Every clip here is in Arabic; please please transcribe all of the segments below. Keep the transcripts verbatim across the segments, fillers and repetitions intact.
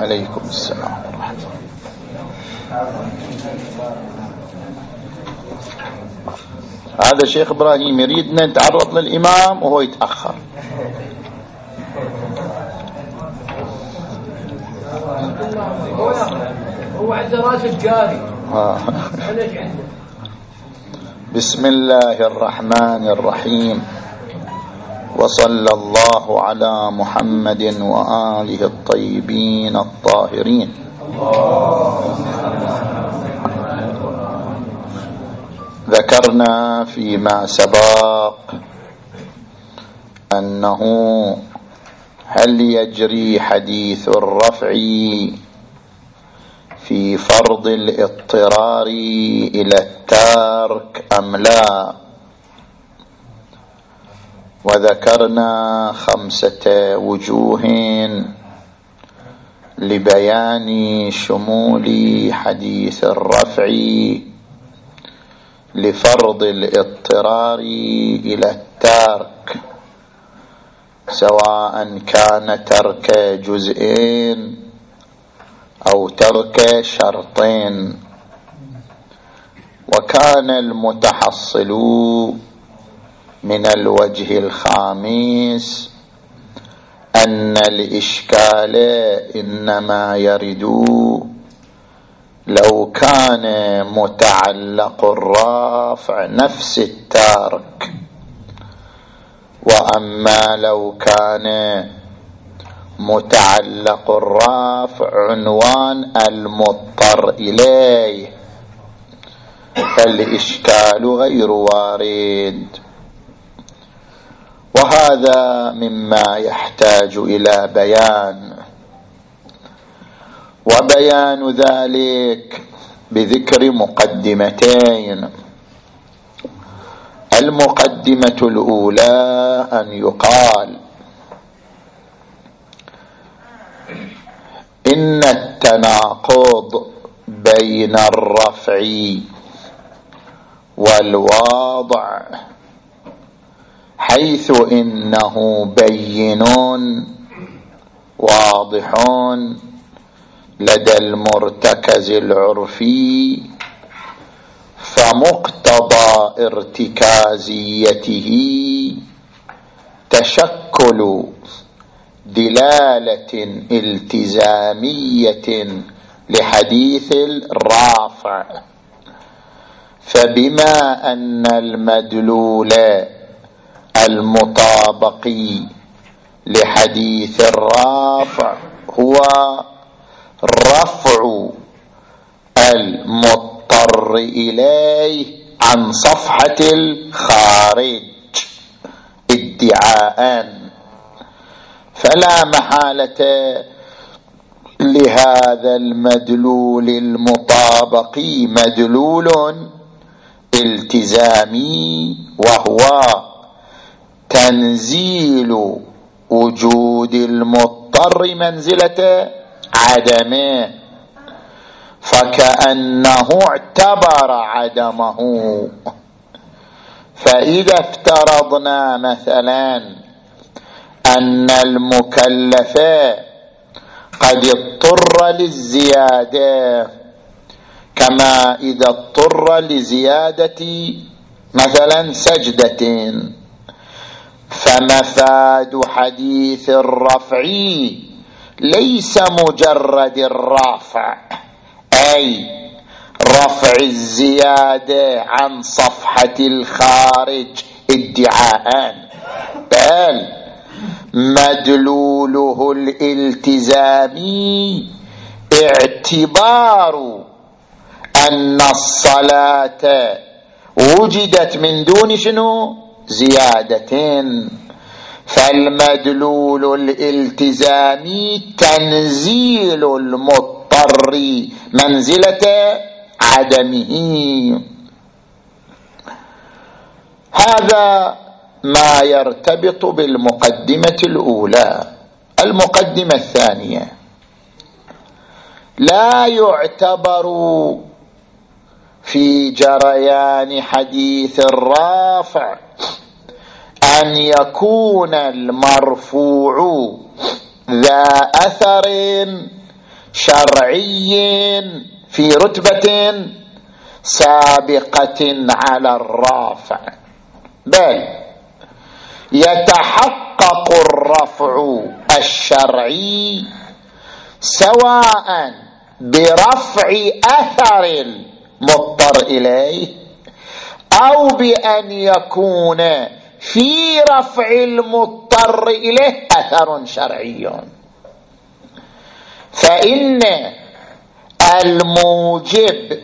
عليكم السلام ورحمة الله. هذا شيخ إبراهيم يريدنا نتعرض للإمام وهو يتأخر. هو عنده راشد جاري. بسم الله الرحمن الرحيم، وصلى الله على محمد وآله الطيبين الطاهرين. ذكرنا فيما سبق أنه هل يجري حديث الرفع في فرض الاضطرار إلى الترك أم لا؟ وذكرنا خمسة وجوه لبيان شمول حديث الرفع لفرض الاضطرار إلى الترك، سواء كان ترك جزئين أو ترك شرطين. وكان المتحصل من الوجه الخامس أن الإشكال إنما يرد لو كان متعلق الرافع نفس الترك، وأما لو كان متعلق الرافع عنوان المضطر إليه فالإشكال غير وارد. وهذا مما يحتاج إلى بيان، وبيان ذلك بذكر مقدمتين. المقدمة الأولى أن يقال إن التناقض بين الرفع والواضع حيث إنه بين واضح لدى المرتكز العرفي، فمقتضى ارتكازيته تشكل دلالة التزامية لحديث الرافع. فبما أن المدلول المطابق لحديث الرافع هو رفع المضطر إليه عن صفحة الخارج ادعاء، فلا محالة لهذا المدلول المطابق مدلول التزامي، وهو تنزيل وجود المضطر منزلة عدمه، فكأنه اعتبر عدمه. فإذا افترضنا مثلا أن المكلف قد اضطر للزيادة، كما إذا اضطر لزيادة مثلا سجدتين، فمفاد حديث الرفع ليس مجرد الرافع، أي رفع الزيادة عن صفحة الخارج ادعاء، بل مدلوله الالتزامي اعتبار أن الصلاة وجدت من دون شنو؟ زيادتين. فالمدلول الالتزامي تنزيل المضطر منزلة عدمه. هذا ما يرتبط بالمقدمة الأولى. المقدمة الثانية: لا يعتبر في جريان حديث الرافع أن يكون المرفوع ذا أثر شرعي في رتبة سابقة على الرافع، بل يتحقق الرفع الشرعي سواء برفع أثر المضطر إليه أو بأن يكون في رفع المضطر إليه أثر شرعي. فإن الموجب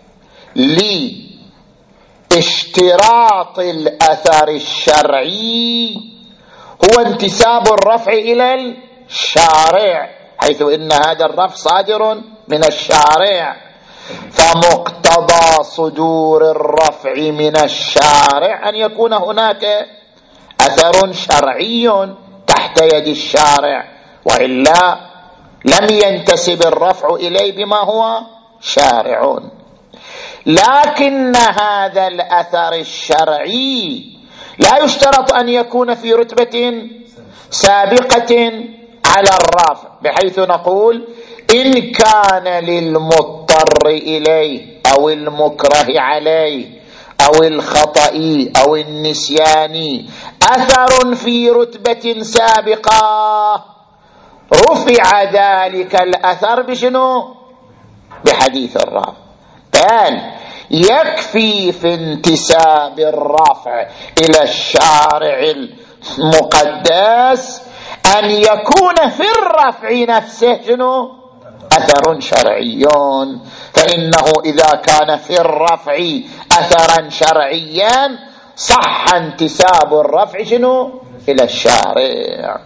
لاشتراط الأثر الشرعي هو انتساب الرفع إلى الشارع، حيث إن هذا الرفع صادر من الشارع، فمقتضى صدور الرفع من الشارع أن يكون هناك أثر شرعي تحت يد الشارع، وإلا لم ينتسب الرفع إليه بما هو شارع. لكن هذا الأثر الشرعي لا يشترط أن يكون في رتبة سابقة على الرافع، بحيث نقول إن كان للمضطر إليه أو المكره عليه أو الخطأ أو النسيان أثر في رتبة سابقة رفع ذلك الأثر بشنو؟ بحديث الرافع، بل يكفي في انتساب الرافع إلى الشارع المقدس أن يكون في الرفع نفسه شنو؟ أثر شرعي، فإنه إذا كان في الرفع أثرا شرعيا صح انتساب الرفع شنو؟ إلى الشارع.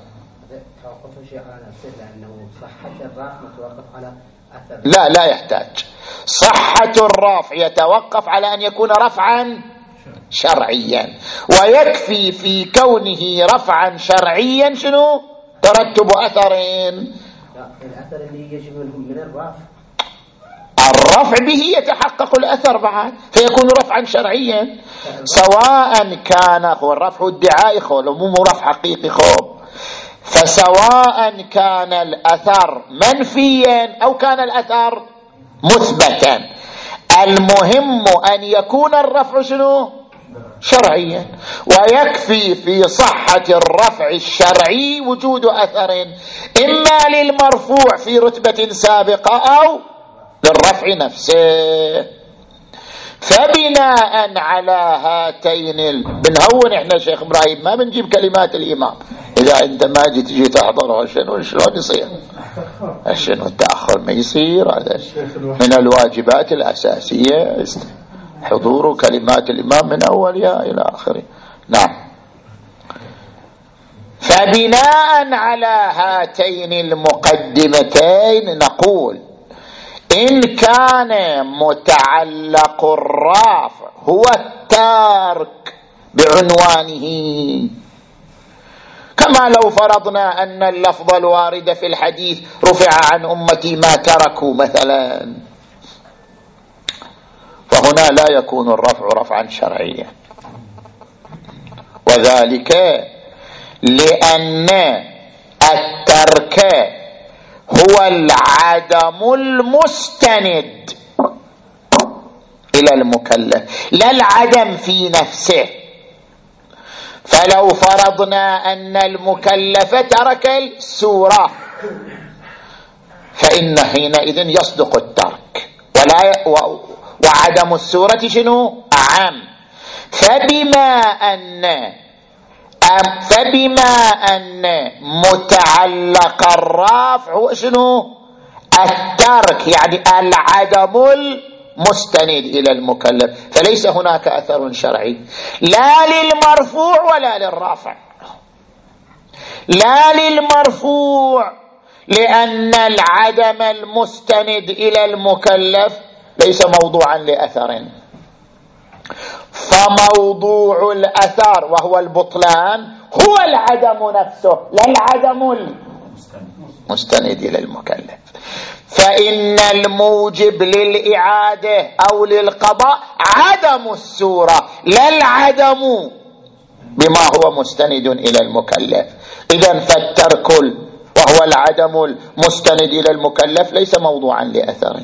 لا لا يحتاج، صحة الرفع يتوقف على أن يكون رفعا شرعيا، ويكفي في كونه رفعا شرعيا شنو؟ ترتب أثرين. الأثر اللي يجب من الرفع الرفع به يتحقق الأثر بعد فيكون رفعا شرعيا، سواء كان هو الرفع الدعائي خو مو رفع حقيقي خو، فسواء كان الأثر منفيا أو كان الأثر مثبتا، المهم أن يكون الرفع شنو؟ شرعيا. ويكفي في صحة الرفع الشرعي وجود أثر إما للمرفوع في رتبة سابقة أو للرفع نفسه. فبناء على هاتين ال... بنهون احنا شيخ ابراهيم، ما بنجيب كلمات الامام، اذا انت ما جيت تجي تحضرها شنو شلون يصير؟ شنو التاخر ما يصير، هذا من الواجبات الاساسيه حضور كلمات الامام من اولها الى اخره. نعم. فبناء على هاتين المقدمتين نقول إن كان متعلق الرافع هو التارك بعنوانه، كما لو فرضنا أن اللفظ الوارد في الحديث رفع عن أمتي ما تركوا مثلا، فهنا لا يكون الرفع رفعا شرعيا، وذلك لأن الترك هو العدم المستند إلى المكلف، لا العدم في نفسه. فلو فرضنا أن المكلف ترك السورة فإن حينئذ يصدق الترك، ولا ي... و... وعدم السورة شنو؟ أعم. فبما أن أم فبما أن متعلق الرافع هو شنو؟ الترك، يعني العدم المستند إلى المكلف، فليس هناك أثر شرعي لا للمرفوع ولا للرافع. لا للمرفوع لأن العدم المستند إلى المكلف ليس موضوعا لأثر، فموضوع الأثر وهو البطلان هو العدم نفسه لا العدم المستند إلى المكلف. فإن الموجب للإعادة أو للقضاء عدم السورة لا العدم بما هو مستند إلى المكلف. إذن فالترك وهو وهو العدم المستند إلى المكلف ليس موضوعا لأثر.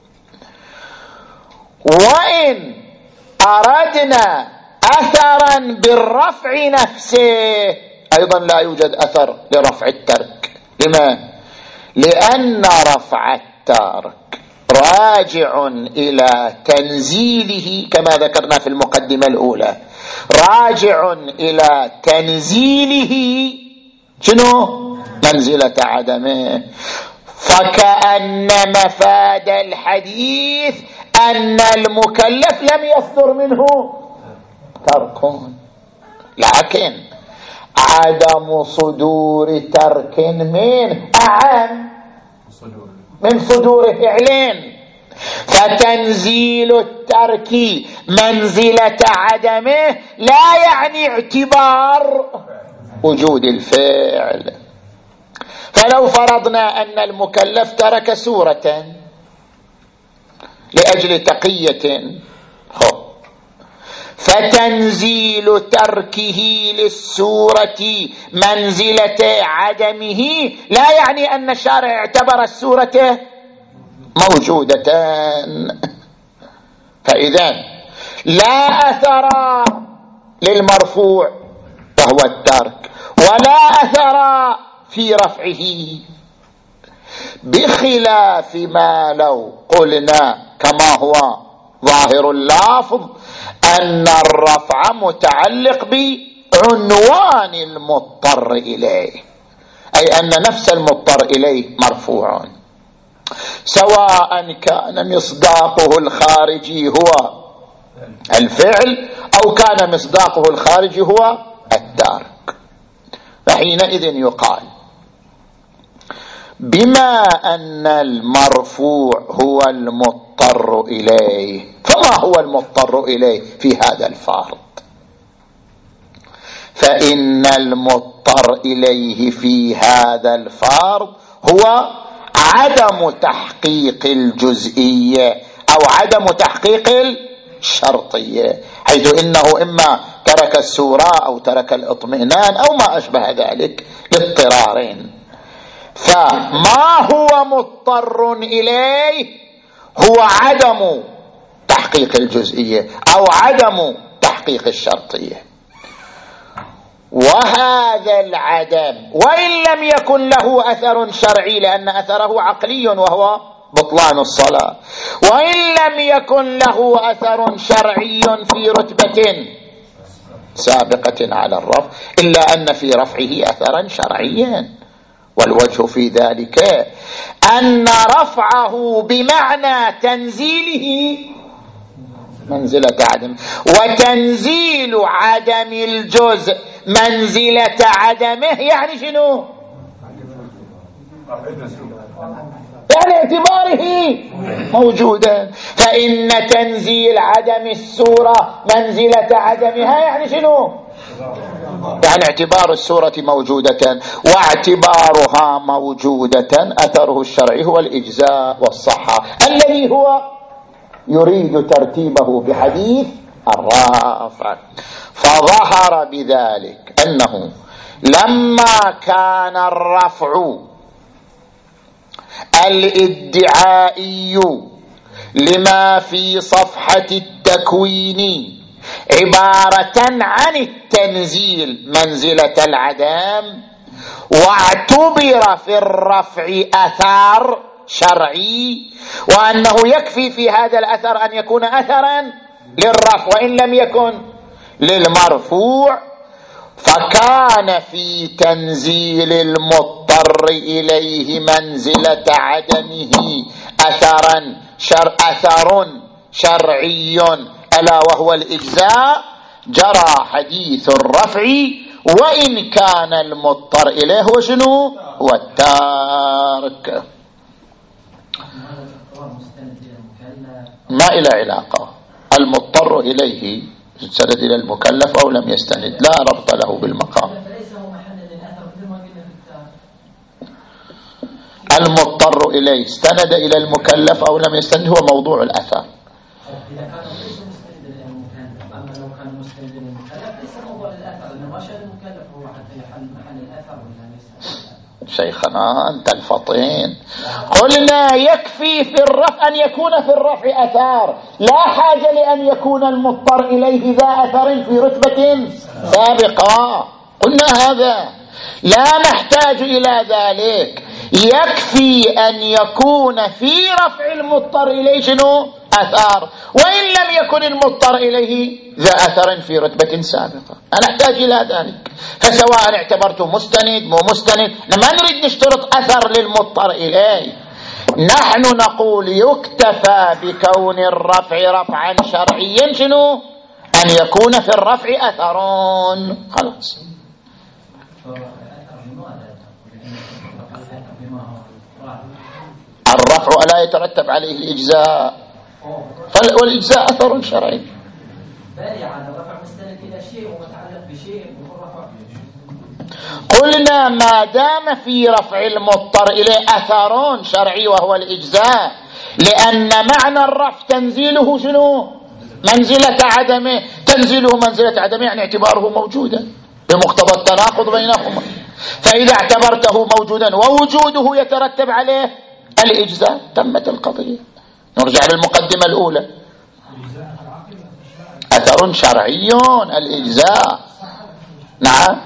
وإن أردنا أثرا بالرفع نفسه أيضا لا يوجد أثر لرفع الترك. لما؟ لأن رفع الترك راجع إلى تنزيله كما ذكرنا في المقدمة الأولى، راجع إلى تنزيله شنو؟ منزلة عدمه. فكأن مفاد الحديث أن المكلف لم يصدر منه ترك، لكن عدم صدور ترك من أعم من صدور فعلين، فتنزيل الترك منزلة عدمه لا يعني اعتبار وجود الفعل. فلو فرضنا أن المكلف ترك سورة لأجل تقية، فتنزيل تركه للسورة منزلة عدمه لا يعني أن الشارع اعتبر السورة موجودة. فإذا لا أثر للمرفوع وهو الترك، ولا أثر في رفعه، بخلاف ما لو قلنا كما هو ظاهر اللفظ أن الرفع متعلق بعنوان المضطر إليه، أي أن نفس المضطر إليه مرفوع، سواء كان مصداقه الخارجي هو الفعل أو كان مصداقه الخارجي هو الترك. فحينئذ يقال بما أن المرفوع هو المضطر إليه، فما هو المضطر إليه في هذا الفرض؟ فإن المضطر إليه في هذا الفرض هو عدم تحقيق الجزئية أو عدم تحقيق الشرطية، حيث إنه إما ترك السورة أو ترك الاطمئنان أو ما أشبه ذلك لاضطرارين. فما هو مضطر إليه هو عدم تحقيق الجزئية أو عدم تحقيق الشرطية. وهذا العدم وإن لم يكن له أثر شرعي، لأن أثره عقلي وهو بطلان الصلاة، وإن لم يكن له أثر شرعي في رتبة سابقة على الرفع، إلا أن في رفعه أثرا شرعيا. والوجه في ذلك أن رفعه بمعنى تنزيله منزلة عدم، وتنزيل عدم الجزء منزلة عدمه يعني شنو؟ يعني اعتباره موجودا. فإن تنزيل عدم السورة منزلة عدمها يعني شنو؟ يعني اعتبار السورة موجودة، واعتبارها موجودة أثره الشرعي هو الإجزاء والصحة الذي هو يريد ترتيبه بحديث الرافع. فظهر بذلك أنه لما كان الرفع الادعائي لما في صفحة التكوين عبارة عن التنزيل منزلة العدم، واعتبر في الرفع أثر شرعي، وأنه يكفي في هذا الأثر أن يكون أثرا للرفع وإن لم يكن للمرفوع، فكان في تنزيل المضطر إليه منزلة عدمه أثرا شر أثر شرعي ألا وهو الإجزاء، جرى حديث الرفع وإن كان المضطر إليه هو شنو؟ هو التارك. ما إلى علاقة، المضطر إليه استند إلى المكلف أو لم يستند لا ربط له بالمقام. المضطر إليه استند إلى المكلف أو لم يستند هو موضوع الأثر. شيخنا أنت الفطين. قلنا يكفي في الرفع أن يكون في الرفع أثار، لا حاجة لأن يكون المضطر إليه ذا أثر في رتبة سابقة. قلنا هذا لا نحتاج إلى ذلك، يكفي أن يكون في رفع المضطر إليه شنو أثار، وإن لم يكن المضطر إليه ذا أثر في رتبة سابقة. أنا أحتاج إلى ذلك. فسواء اعتبرته مستند مو مستند، ما نريد نشترط أثر للمضطر إليه. نحن نقول يكتفى بكون الرفع رفعا شرعيا شنو أن يكون في الرفع أثرون. خلاص. الرفع ألا يترتب عليه الإجزاء، والإجزاء أثر شرعي. قلنا ما دام في رفع المضطر إليه أثر شرعي وهو الإجزاء، لأن معنى الرفع تنزيله شنو منزلة عدمه، تنزيله منزلة عدمه يعني اعتباره موجودا بمقتضى التناقض بينهما. فإذا اعتبرته موجودا ووجوده يترتب عليه الإجزاء تمت القضية. نرجع للمقدمة الأولى، أثر شرعي الإجزاء. نعم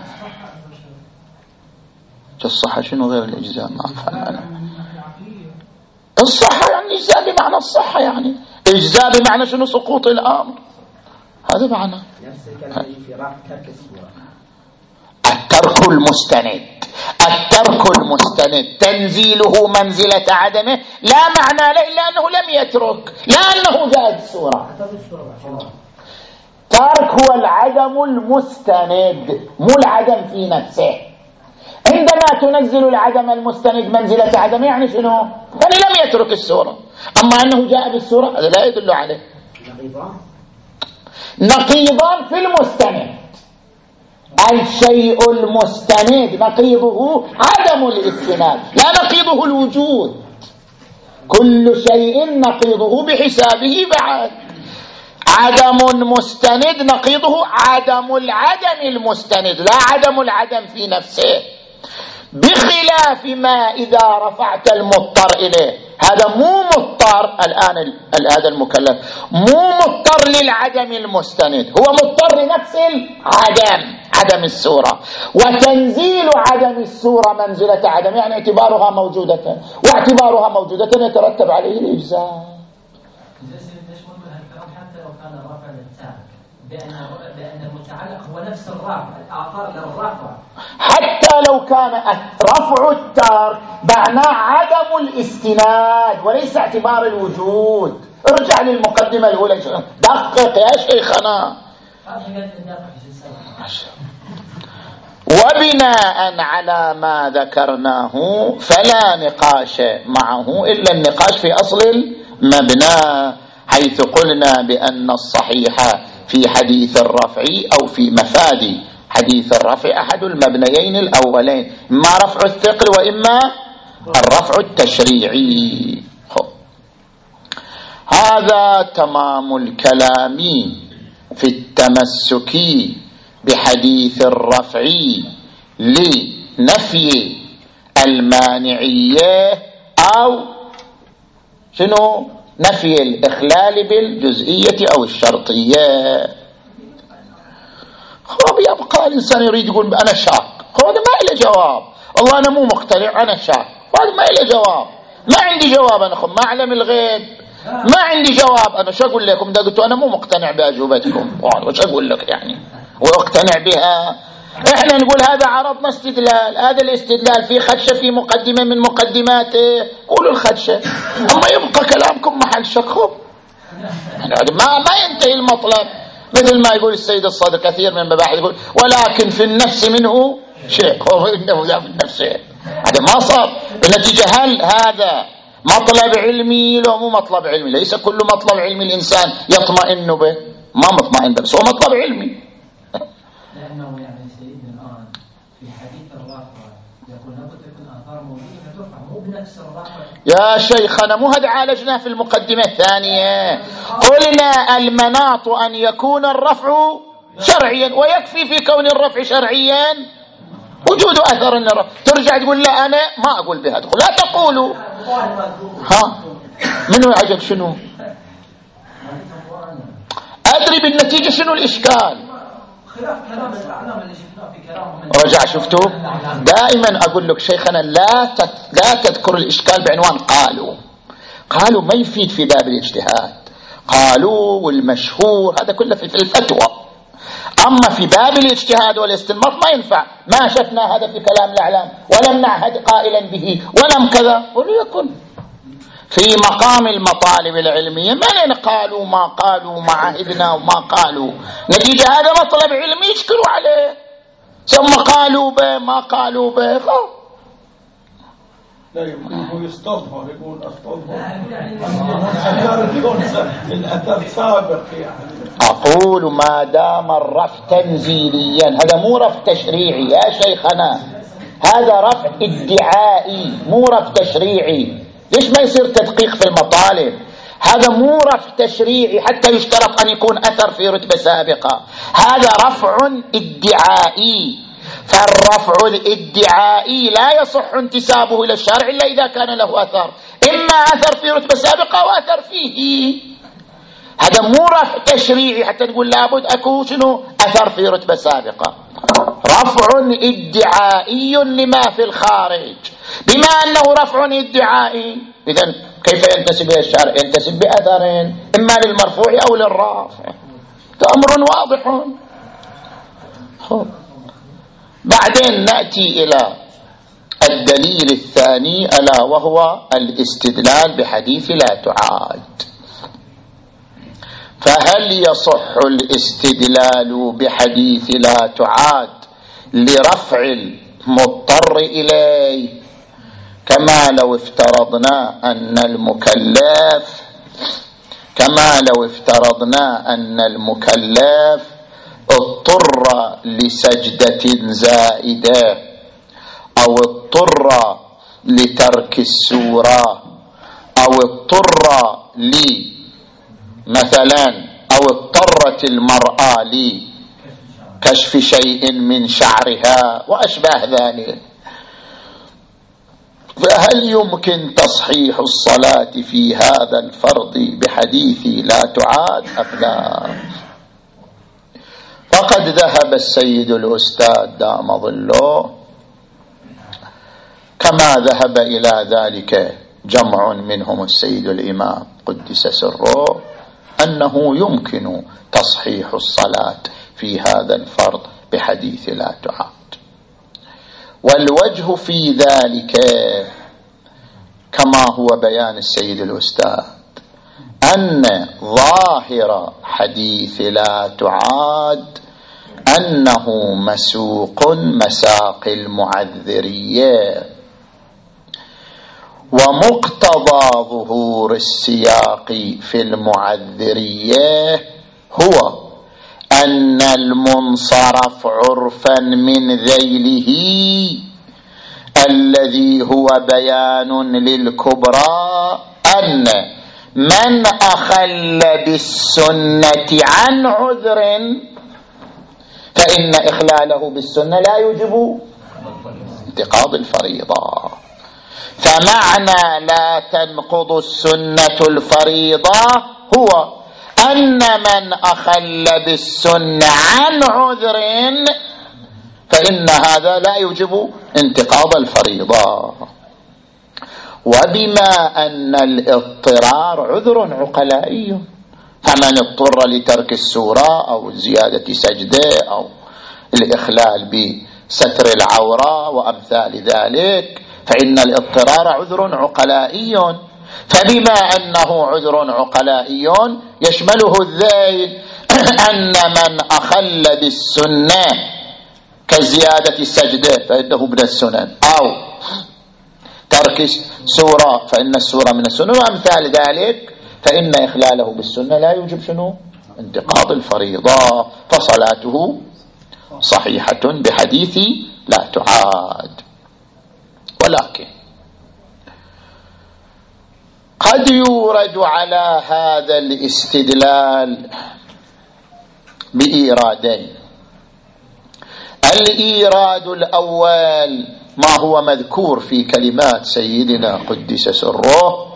الصحة شنو غير الإجزاء؟ ما أفهم أنا. الصحة يعني الإجزاء بمعنى الصحة، يعني إجزاء بمعنى شنو سقوط الأمر، هذا معنى. الترك المستند، الترك المستند تنزيله منزلة عدمه لا معنى له إلا أنه لم يترك، لا أنه زاد السورة. ترك هو العدم المستند مو العدم في نفسه. عندما تنزل العدم المستند منزلة عدم يعني شنو؟ يعني لم يترك السورة. أما أنه جاء بالسورة هذا لا يدل عليه. نقيضان في المستند، الشيء المستند نقيضه عدم الاستناد لا نقيضه الوجود. كل شيء نقيضه بحسابه بعد. عدم مستند نقيضه عدم العدم المستند لا عدم العدم في نفسه، بخلاف ما إذا رفعت المضطر إليه. هذا مو مضطر الآن، هذا المكلف مو مضطر للعدم المستند، هو مضطر لنفس العدم، عدم السورة. وتنزيل عدم السورة منزلة عدم يعني اعتبارها موجودة، واعتبارها موجودة يترتب عليه الإجزاء. لأن المتعلق هو نفس الرفع، الآثار للرفع. حتى لو كان رفع الترك معناه عدم الاستناد وليس اعتبار الوجود. ارجع للمقدمة الأولى، دقق يا شيخنا. وبناء على ما ذكرناه فلا نقاش معه إلا النقاش في أصل المبنى، حيث قلنا بأن الصحيح في حديث الرفع أو في مفاد حديث الرفع أحد المبنيين الأولين، إما رفع الثقل وإما الرفع التشريعي. هذا تمام الكلام في التمسك بحديث الرفع لنفي المانعية أو شنو نفي الإخلال بالجزئية أو الشرطية. خب يبقى الإنسان يريد يقول أنا شاك، هذا ما إله جواب، والله أنا مو مقتنع أنا شاك، هذا ما إله جواب. ما عندي جواب أنا، خب ما أعلم الغيب، ما عندي جواب أنا. شو أقول لكم؟ ده قلت أنا مو مقتنع بأجوبتكم، وش أقول لك يعني وأقتنع بها؟ إحنا نقول هذا عرضنا استدلال، هذا الاستدلال في خدشة في مقدمة من مقدماته، قولوا الخدشة، أما يبقى كلامكم محل شك. خب ما ما ينتهي المطلب. مثل ما يقول السيد الصادق كثير من مباحث يقول ولكن في النفس منه شيء، هو إنه لا في النفس شيء، هذا ما صار. بالنتيجة هل هذا مطلب علمي؟ لو مو مطلب علمي. ليس كل مطلب علمي الإنسان يطمئن به، ما مطمئن به، بس هو مطلب علمي. لأنه يعني سيدنا الآن في حديث الرافع يقول لابد تكون آثار موجودة ترفع مو بنفس الرافع. يا شيخنا مو هذا عالجناه في المقدمة الثانية، قلنا المناط أن يكون الرفع شرعيا، ويكفي في كون الرفع شرعيا وجود أثر النار. ترجع تقول لا أنا ما أقول بهذا، لا تقولوا. ها منو عجب شنو؟ أدري بالنتيجة شنو الإشكال. رجع شفتوا دائما أقول لك شيخنا لا لا تذكر الإشكال بعنوان قالوا. قالوا ما يفيد في باب الاجتهاد، قالوا والمشهور هذا كله في الفتوى، أما في باب الاجتهاد والاستنباط ما ينفع. ما شفنا هذا في كلام الأعلام ولم نعهد قائلا به ولم كذا وليكن. في مقام المطالب العلمية ما قالوا ما قالوا ما عهدنا وما قالوا، نتيجة هذا مطلب علمي يشكروا عليه، ثم قالوا به ما قالوا به. لا يمكن يستظهر، يقول استظهر الأثر سابق يعني. أقول ما دام الرفع تنزيليا، هذا مو رفع تشريعي يا شيخنا، هذا رفع ادعائي مو رفع تشريعي. ليش ما يصير تدقيق في المطالب؟ هذا مو رفع تشريعي حتى يشترط أن يكون أثر في رتبة سابقة، هذا رفع ادعائي. فالرفع الادعائي لا يصح انتسابه إلى الشارع إلا إذا كان له أثر، إما أثر في رتبة سابقة وأثر فيه. هذا مو رفع تشريعي حتى نقول لابد أكو شنو أثر في رتبة سابقة. رفع ادعائي لما في الخارج. بما أنه رفع ادعائي إذن كيف ينتسب إلى الشارع؟ ينتسب بأثر إما للمرفوع أو للرافع. أمر واضح. خب. بعدين نأتي إلى الدليل الثاني ألا وهو الاستدلال بحديث لا تعاد. فهل يصح الاستدلال بحديث لا تعاد لرفع المضطر إليه، كما لو افترضنا أن المكلف كما لو افترضنا أن المكلف اضطر لسجدة زائدة أو اضطر لترك السورة أو اضطر لي مثلا أو اضطرت المرأة لكشف شيء من شعرها وأشباه ذلك، فهل يمكن تصحيح الصلاة في هذا الفرض بحديث لا تعاد أم لا؟ فقد ذهب السيد الأستاذ دام ظله كما ذهب إلى ذلك جمع منهم السيد الإمام قدس سره أنه يمكن تصحيح الصلاة في هذا الفرض بحديث لا تعاد. والوجه في ذلك كما هو بيان السيد الأستاذ أن ظاهر حديث لا تعاد أنه مسوق مساق المعذرية، ومقتضى ظهور السياق في المعذرية هو أن المنصرف عرفا من ذيله الذي هو بيان للكبرى أن من أخل بالسنة عن عذر فإن إخلاله بالسنة لا يجب انتقاض الفريضة. فمعنى لا تنقض السنة الفريضة هو أن من أخل بالسنة عن عذر فإن هذا لا يجب انتقاض الفريضة. وبما أن الاضطرار عذر عقلائي، فمن اضطر لترك السورة أو زيادة سجدة أو الإخلال بستر العورة وأمثال ذلك فإن الاضطرار عذر عقلائي، فبما أنه عذر عقلائي يشمله الذيل أن من أخل بالسنة كزيادة السجدة فإنه من السنن، أو ترك سورة فإن السورة من السنن وأمثال ذلك، فإن إخلاله بالسنة لا يوجب شنو؟ انتقاض الفريضة، فصلاته صحيحة بحديث لا تعاد. ولكن قد يورد على هذا الاستدلال بإيرادين. الإيراد الأول ما هو مذكور في كلمات سيدنا قدس سره،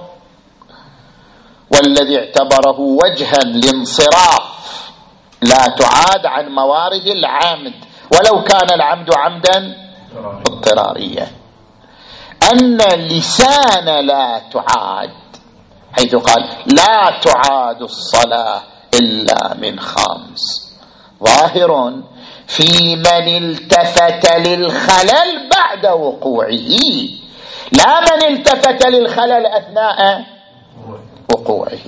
والذي اعتبره وجها لانصراف لا تعاد عن موارد العمد ولو كان العمد عمدا اضطراريا، أن اللسان لا تعاد، حيث قال لا تعاد الصلاة إلا من خمس، ظاهر في من التفت للخلل بعد وقوعه، لا من التفت للخلل أثناء وقوعه،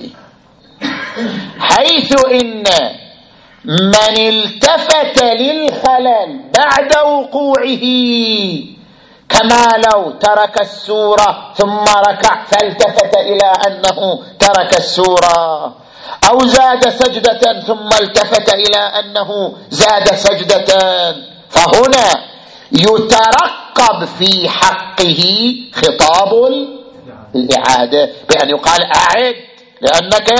حيث إن من التفت للخلل بعد وقوعه كما لو ترك السورة ثم ركع فالتفت إلى أنه ترك السورة، أو زاد سجدة ثم التفت إلى أنه زاد سجدة، فهنا يترقب في حقه خطاب الإعادة بأن يقال أعد لأنك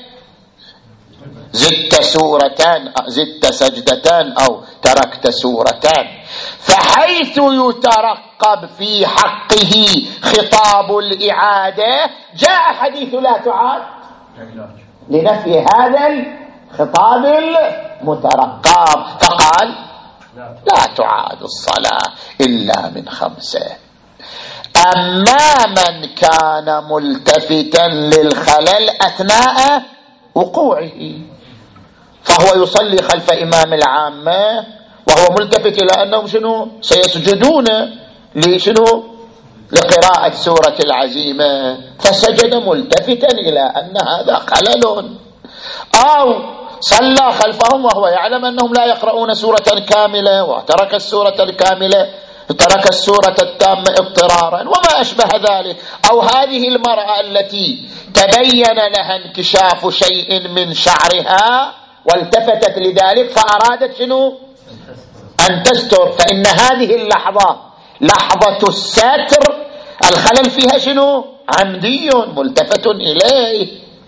زدت سورتان زدت سجدتان أو تركت سورتان. فحيث يترقب في حقه خطاب الإعادة جاء حديث لا تعاد لنفي هذا الخطاب المترقب، فقال لا تعاد الصلاة إلا من خمسة. أما من كان ملتفتا للخلل أثناء وقوعه فهو يصلي خلف إمام العامة وهو ملتفت إلى أنهم شنو سيسجدون لشنو لقراءة سورة العزيمة، فسجد ملتفتا إلى أن هذا خلل، أو صلى خلفهم وهو يعلم أنهم لا يقرؤون سورة كاملة وترك السورة الكاملة ترك السورة التامة اضطرارا وما أشبه ذلك، أو هذه المرأة التي تبين لها انكشاف شيء من شعرها والتفتت لذلك فأرادت شنو أن تستر، فإن هذه اللحظة لحظة الستر الخلل فيها شنو عمدي ملتفت إليه.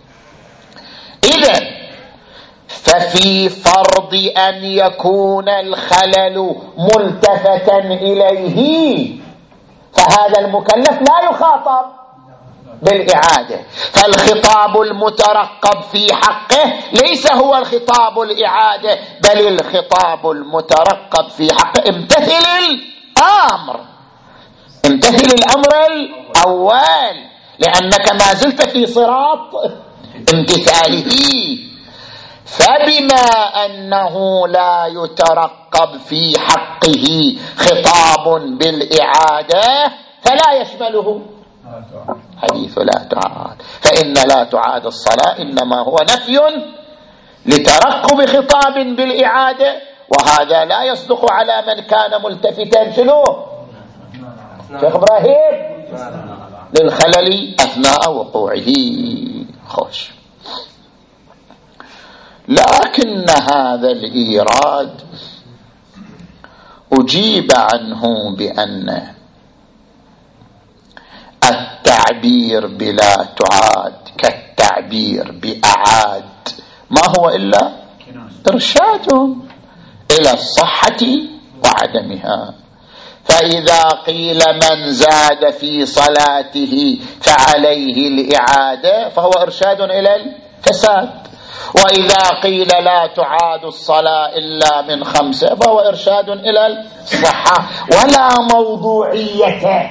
إذن ففي فرض أن يكون الخلل ملتفتا إليه فهذا المكلف لا يخاطب بالإعادة، فالخطاب المترقب في حقه ليس هو الخطاب الإعادة بل الخطاب المترقب في حقه امتثل الأمر، امتثل الأمر الأول لأنك ما زلت في صراط امتثاله. فبما أنه لا يترقب في حقه خطاب بالإعادة فلا يشمله حديث لا تعاد، فإن لا تعاد الصلاة إنما هو نفي لترقب خطاب بالإعادة، وهذا لا يصدق على من كان ملتفتا شنو شيخ إبراهيم للخلل أثناء وقوعه. خوش، لكن هذا الإيراد أجيب عنه بأن التعبير بلا تعاد كالتعبير بأعاد ما هو إلا إرشاد إلى الصحة وعدمها، فإذا قيل من زاد في صلاته فعليه الإعادة فهو إرشاد إلى الفساد، وإذا قيل لا تعاد الصلاة إلا من خمسة فهو إرشاد إلى الصحة. ولا موضوعية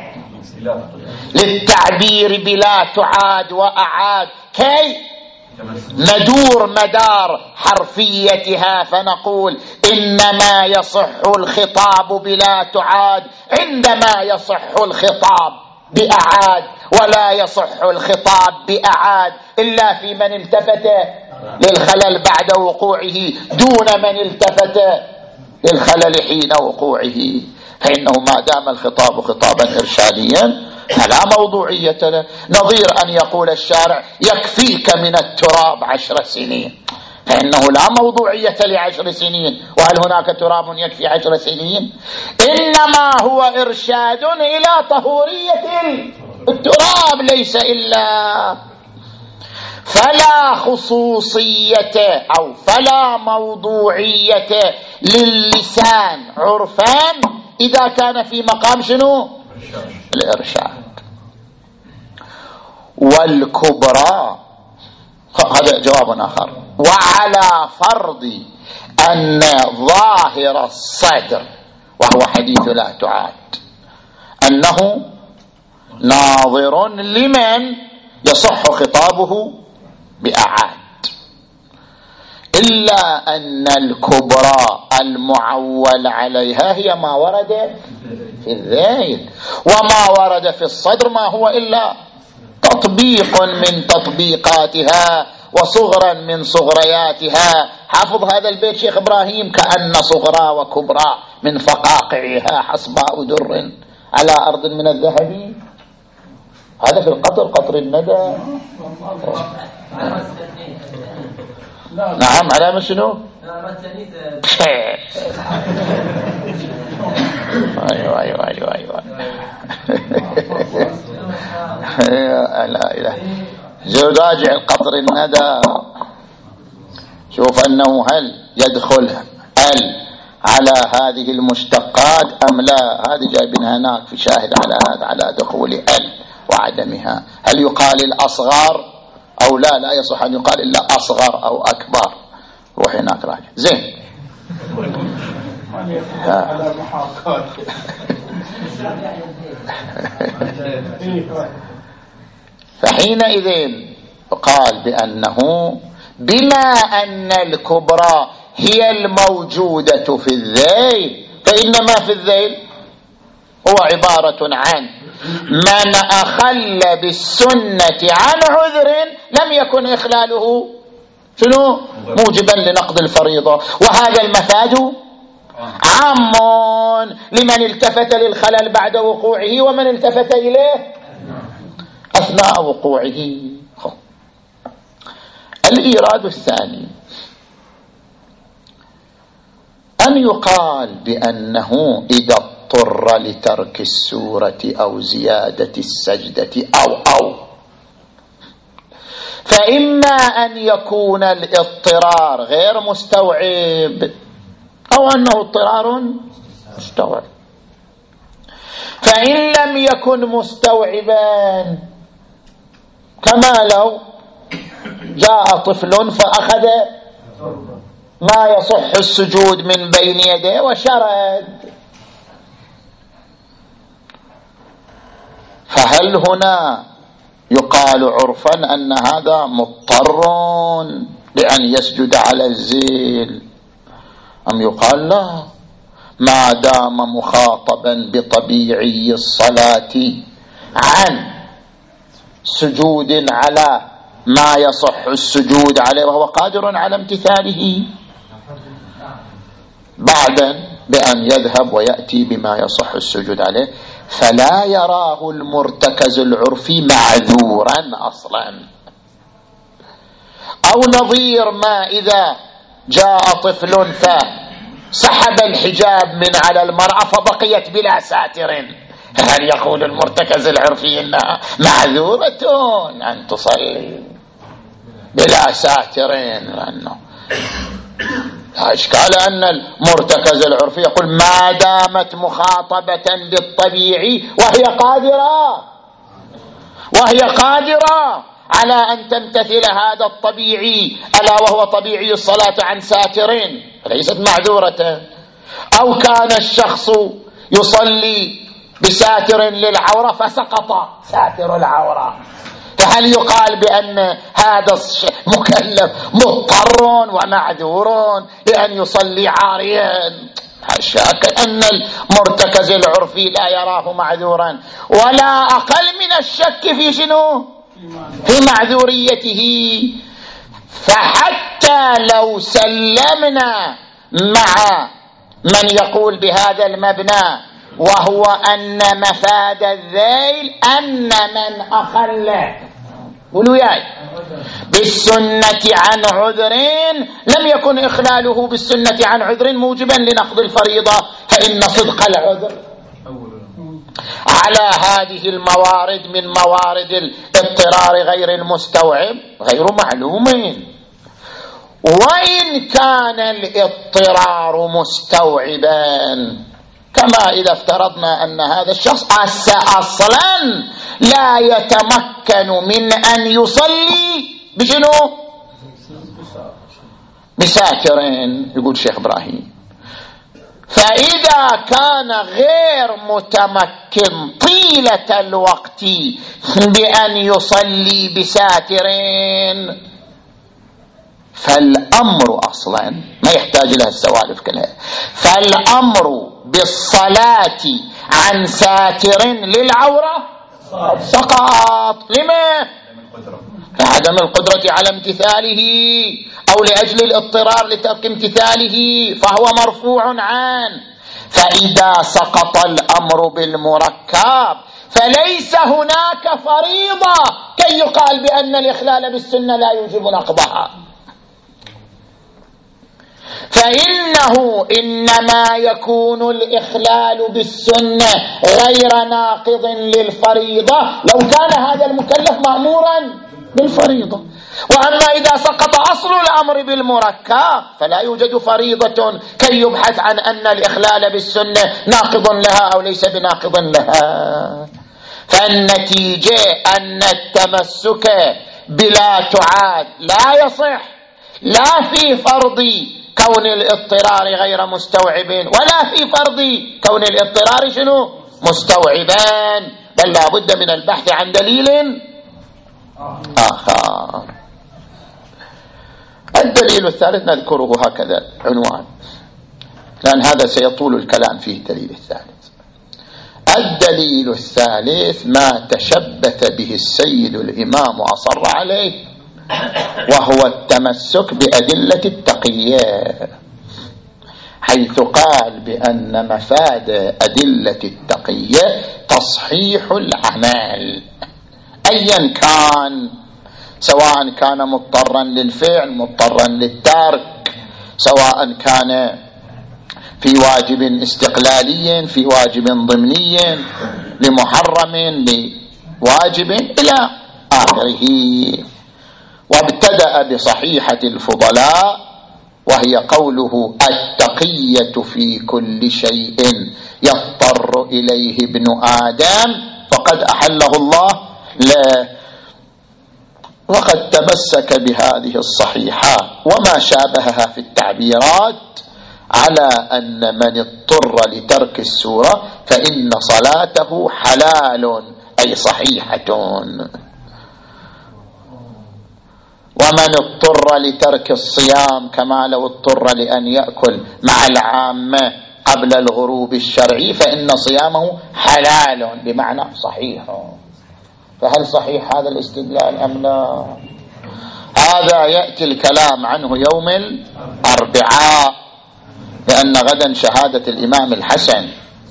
للتعبير بلا تعاد وأعاد كي ندور مدار حرفيتها فنقول إنما يصح الخطاب بلا تعاد عندما يصح الخطاب بأعاد، ولا يصح الخطاب بأعاد إلا في من التفت للخلل بعد وقوعه دون من التفت للخلل حين وقوعه، فإنه ما دام الخطاب خطابا إرشاديا فلا موضوعية له. نظير أن يقول الشارع يكفيك من التراب عشر سنين، فإنه لا موضوعية لعشر سنين، وهل هناك تراب يكفي عشر سنين؟ إنما هو إرشاد إلى طهورية التراب ليس إلا، فلا خصوصية أو فلا موضوعية للسان عرفان إذا كان في مقام شنو؟ الإرشاد. والكبرى هذا جواب آخر. وعلى فرض أن ظاهر الصدر وهو حديث لا تعاد أنه ناظر لمن يصح خطابه بأعاد، إلا أن الكبرى المعول عليها هي ما ورد في الذيل، وما ورد في الصدر ما هو إلا تطبيق من تطبيقاتها وصغرا من صغرياتها. حافظ هذا البيت شيخ إبراهيم: كأن صغرى وكبرى من فقاقعها حصباء در على أرض من الذهب. هذا في القطر، قطر الندى. نعم، علامة شنو؟ ايوه ايوه ايوه ايوه لا اله. راجع القطر الندى، شوف انه هل يدخل ال على هذه المشتقات ام لا. هذه جايبينها هناك في شاهد على هذا، على دخول ال وعدمها. هل يقال الاصغر او لا؟ لا يصح ان يقال الا اصغر او اكبر. روح هناك راجع زين. على محاكاة. فحينئذ قال بأنه بما أن الكبرى هي الموجودة في الذيل، فإن ما في الذيل هو عبارة عن من أخل بالسنة عن عذر لم يكن إخلاله شنو؟ موجبا لنقض الفريضة. وهذا المفاد عام لمن التفت للخلل بعد وقوعه ومن التفت إليه أثناء وقوعه. الإيراد الثاني أن يقال بأنه إذا اضطر لترك السورة أو زيادة السجدة أو أو فإما أن يكون الاضطرار غير مستوعب أو أنه اضطرار مستوعب. فإن لم يكن مستوعبا، كما لو جاء طفل فأخذ ما يصح السجود من بين يديه وشرد، فهل هنا يقال عرفا أن هذا مضطر لأن يسجد على الزيل، أم يقال لا، ما دام مخاطبا بطبيعي الصلاة عن سجود على ما يصح السجود عليه وهو قادر على امتثاله، بعدا بأن يذهب ويأتي بما يصح السجود عليه، فلا يراه المرتكز العرفي معذورا أصلا. أو نظير ما إذا جاء طفل فسحب الحجاب من على المرأة فبقيت بلا ساتر، هل يقول المرتكز العرفي إنها معذورة أن تصلي بلا ساتر؟ لأنه لا إشكال أن المرتكز العرفي يقول ما دامت مخاطبة بالطبيعي وهي قادرة وهي قادرة على أن تمتثل هذا الطبيعي ألا وهو طبيعي الصلاة عن ساترين ليست معذورة. أو كان الشخص يصلي بساتر للعورة فسقط ساتر العورة، فهل يقال بأن هذا مكلف مضطر ومعذور لأن يصلي عاريا؟ حاشاك أن المرتكز العرفي لا يراه معذورا، ولا أقل من الشك في شنو؟ في معذوريته. فحتى لو سلمنا مع من يقول بهذا المبنى وهو أن مفاد الذيل أن من أخل قولوا ياي بالسنة عن عذرين لم يكن إخلاله بالسنة عن عذر موجبا لنقض الفريضة، فإن صدق العذر على هذه الموارد من موارد الاضطرار غير المستوعب غير معلومين. وإن كان الاضطرار مستوعبا، كما إذا افترضنا أن هذا الشخص أصلا لا يتمكن من أن يصلي بشنو؟ بساترين، يقول شيخ إبراهيم. فإذا كان غير متمكن طيلة الوقت بأن يصلي بساترين، فالأمر أصلا ما يحتاج لها السوالف كلها، فالأمر بالصلاة عن ساتر للعورة سقط. لما؟ لعدم القدرة على امتثاله أو لأجل الاضطرار لترك امتثاله، فهو مرفوع عنه. فإذا سقط الأمر بالمركب فليس هناك فريضة كي يقال بأن الإخلال بالسنة لا يوجب نقضها، فإنه إنما يكون الإخلال بالسنة غير ناقض للفريضة لو كان هذا المكلف مأمورا بالفريضة. وأما إذا سقط أصل الأمر بالمركب فلا يوجد فريضة كي يبحث عن أن الإخلال بالسنة ناقض لها أو ليس بناقض لها. فالنتيجة أن التمسك بلا تعاد لا يصح، لا في فرض كون الاضطرار غير مستوعب ولا في فرض كون الاضطرار شنو؟ مستوعبان، بل لا بد من البحث عن دليل آخر. الدليل الثالث نذكره هكذا عنوان، لأن هذا سيطول الكلام فيه. الدليل الثالث الدليل الثالث ما تشبث به السيد الإمام وأصر عليه، وهو التمسك بأدلة التقية، حيث قال بأن مفاد أدلة التقية تصحيح العمل أيا كان، سواء كان مضطرا للفعل مضطرا للترك، سواء كان في واجب استقلالي في واجب ضمني لمحرم لواجب إلى آخره. وابتدأ بصحيحة الفضلاء وهي قوله التقية في كل شيء يضطر إليه ابن آدم فقد أحله الله له، وقد تمسك بهذه الصحيحة وما شابهها في التعبيرات على أن من اضطر لترك السورة فإن صلاته حلال أي صحيحة، ومن اضطر لترك الصيام كما لو اضطر لأن يأكل مع العامة قبل الغروب الشرعي فإن صيامه حلال بمعنى صحيح. فهل صحيح هذا الاستدلال أم لا؟ هذا يأتي الكلام عنه يوم الأربعاء، لأن غدا شهادة الإمام الحسن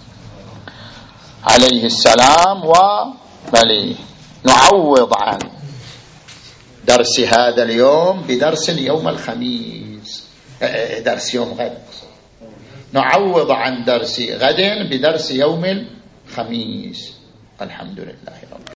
عليه السلام، وبلي نعوض عن درس هذا اليوم بدرس يوم الخميس، درس يوم غد، نعوض عن درس غد بدرس يوم الخميس. الحمد لله رب